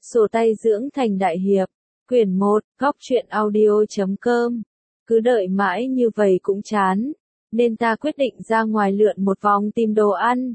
Sổ tay dưỡng thành đại hiệp, quyển 1, góc truyện audio.com. Cứ đợi mãi như vậy cũng chán, nên ta quyết định ra ngoài lượn một vòng tìm đồ ăn.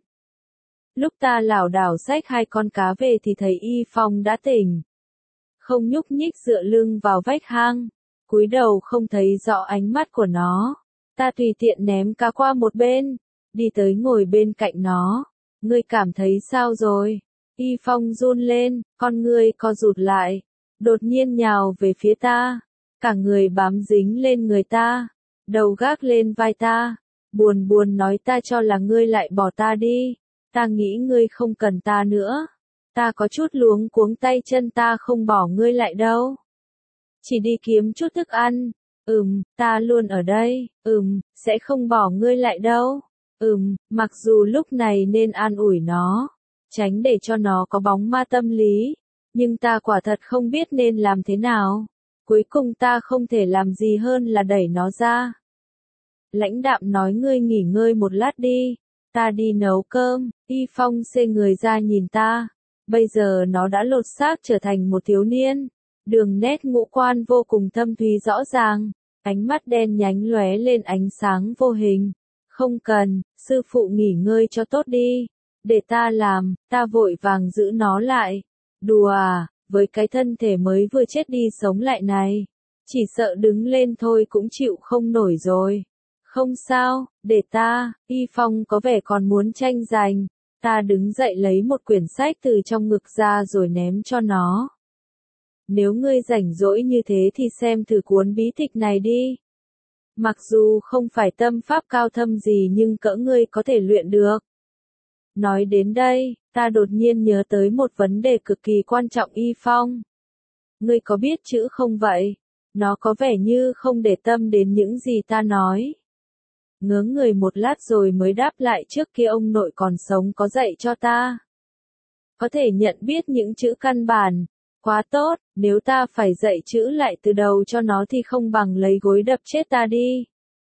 Lúc ta lảo đảo xách 2 con cá về thì thấy Y Phong đã tỉnh. Không nhúc nhích dựa lưng vào vách hang, cúi đầu không thấy rõ ánh mắt của nó. Ta tùy tiện ném cá qua một bên, đi tới ngồi bên cạnh nó. Ngươi cảm thấy sao rồi? Y Phong run lên, con ngươi co rụt lại, đột nhiên nhào về phía ta, cả người bám dính lên người ta, đầu gác lên vai ta, buồn buồn nói ta cho là ngươi lại bỏ ta đi, ta nghĩ ngươi không cần ta nữa, ta có chút luống cuống tay chân ta không bỏ ngươi lại đâu. Chỉ đi kiếm chút thức ăn, ta luôn ở đây, sẽ không bỏ ngươi lại đâu, mặc dù lúc này nên an ủi nó, tránh để cho nó có bóng ma tâm lý, nhưng ta quả thật không biết nên làm thế nào. Cuối cùng ta không thể làm gì hơn là đẩy nó ra. Lãnh đạm nói ngươi nghỉ ngơi một lát đi, ta đi nấu cơm. Y Phong xê người ra nhìn ta, bây giờ nó đã lột xác trở thành một thiếu niên, đường nét ngũ quan vô cùng thâm thúy rõ ràng, ánh mắt đen nhánh lóe lên ánh sáng vô hình. Không cần, sư phụ nghỉ ngơi cho tốt đi. Để ta làm, ta vội vàng giữ nó lại. Đùa à, với cái thân thể mới vừa chết đi sống lại này, chỉ sợ đứng lên thôi cũng chịu không nổi rồi. Không sao, để ta. Y Phong có vẻ còn muốn tranh giành. Ta đứng dậy lấy một quyển sách từ trong ngực ra rồi ném cho nó. Nếu ngươi rảnh rỗi như thế thì xem thử cuốn bí tịch này đi. Mặc dù không phải tâm pháp cao thâm gì nhưng cỡ ngươi có thể luyện được. Nói đến đây, ta đột nhiên nhớ tới một vấn đề cực kỳ quan trọng. Y Phong, ngươi có biết chữ không vậy? Nó có vẻ như không để tâm đến những gì ta nói. Ngớ người một lát rồi mới đáp lại, trước kia ông nội còn sống có dạy cho ta. Có thể nhận biết những chữ căn bản. Quá tốt, nếu ta phải dạy chữ lại từ đầu cho nó thì không bằng lấy gối đập chết ta đi.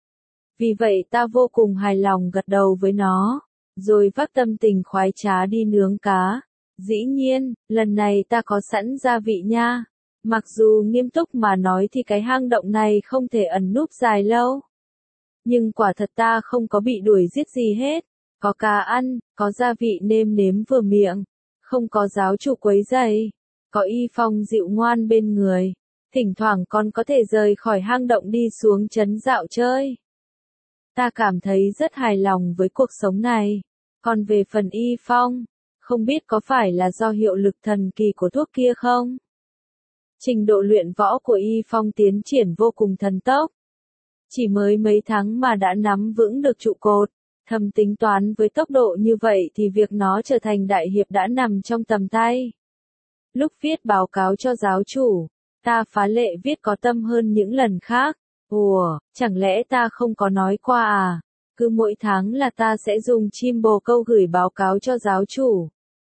Vì vậy ta vô cùng hài lòng gật đầu với nó, rồi vác tâm tình khoái trá đi nướng cá. Dĩ nhiên, lần này ta có sẵn gia vị nha. Mặc dù nghiêm túc mà nói thì cái hang động này không thể ẩn núp dài lâu. Nhưng quả thật ta không có bị đuổi giết gì hết. Có cá ăn, có gia vị nêm nếm vừa miệng, không có giáo chủ quấy rầy, có Y Phong dịu ngoan bên người. Thỉnh thoảng còn có thể rời khỏi hang động đi xuống trấn dạo chơi. Ta cảm thấy rất hài lòng với cuộc sống này. Còn về phần Y Phong, không biết có phải là do hiệu lực thần kỳ của thuốc kia không? Trình độ luyện võ của Y Phong tiến triển vô cùng thần tốc. Chỉ mới mấy tháng mà đã nắm vững được trụ cột. Thầm tính toán với tốc độ như vậy thì việc nó trở thành đại hiệp đã nằm trong tầm tay. Lúc viết báo cáo cho giáo chủ, ta phá lệ viết có tâm hơn những lần khác. Ủa, chẳng lẽ ta không có nói qua à? Cứ mỗi tháng là ta sẽ dùng chim bồ câu gửi báo cáo cho giáo chủ.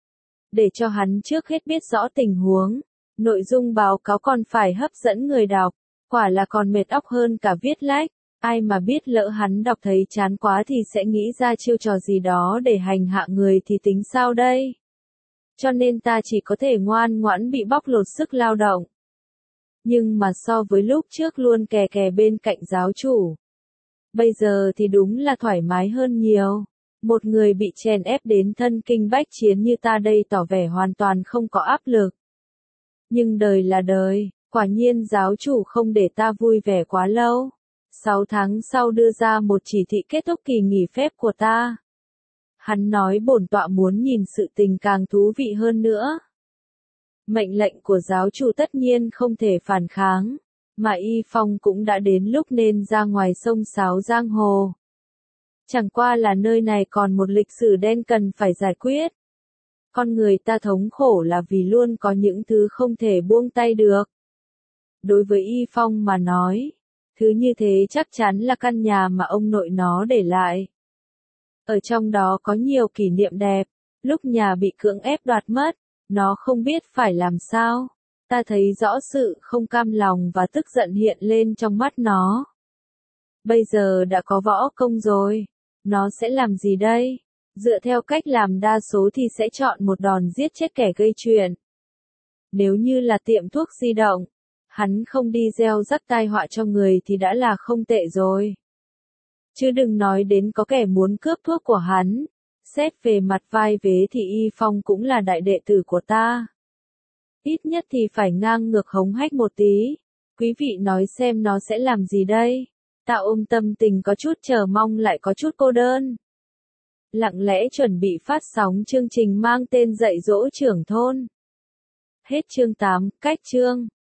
Để cho hắn trước hết biết rõ tình huống. Nội dung báo cáo còn phải hấp dẫn người đọc. Quả là còn mệt óc hơn cả viết lách. Ai mà biết lỡ hắn đọc thấy chán quá thì sẽ nghĩ ra chiêu trò gì đó để hành hạ người thì tính sao đây? Cho nên ta chỉ có thể ngoan ngoãn bị bóc lột sức lao động. Nhưng mà so với lúc trước luôn kè kè bên cạnh giáo chủ, bây giờ thì đúng là thoải mái hơn nhiều. Một người bị chèn ép đến thân kinh bách chiến như ta đây tỏ vẻ hoàn toàn không có áp lực. Nhưng đời là đời, quả nhiên giáo chủ không để ta vui vẻ quá lâu. 6 tháng sau đưa ra một chỉ thị kết thúc kỳ nghỉ phép của ta. Hắn nói bổn tọa muốn nhìn sự tình càng thú vị hơn nữa. Mệnh lệnh của giáo chủ tất nhiên không thể phản kháng, mà Y Phong cũng đã đến lúc nên ra ngoài sông sáo giang hồ. Chẳng qua là nơi này còn một lịch sử đen cần phải giải quyết. Con người ta thống khổ là vì luôn có những thứ không thể buông tay được. Đối với Y Phong mà nói, thứ như thế chắc chắn là căn nhà mà ông nội nó để lại. Ở trong đó có nhiều kỷ niệm đẹp, lúc nhà bị cưỡng ép đoạt mất, nó không biết phải làm sao. Ta thấy rõ sự không cam lòng và tức giận hiện lên trong mắt nó. Bây giờ đã có võ công rồi, nó sẽ làm gì đây? Dựa theo cách làm đa số thì sẽ chọn một đòn giết chết kẻ gây chuyện. Nếu như là tiệm thuốc di động, hắn không đi gieo rắc tai họa cho người thì đã là không tệ rồi. Chứ đừng nói đến có kẻ muốn cướp thuốc của hắn. Xét về mặt vai vế thì Y Phong cũng là đại đệ tử của ta. Ít nhất thì phải ngang ngược hống hách một tí. Quý vị nói xem nó sẽ làm gì đây? Ta ôm tâm tình có chút chờ mong lại có chút cô đơn. Lặng lẽ chuẩn bị phát sóng chương trình mang tên dạy dỗ trưởng thôn. Hết chương 8, cách chương.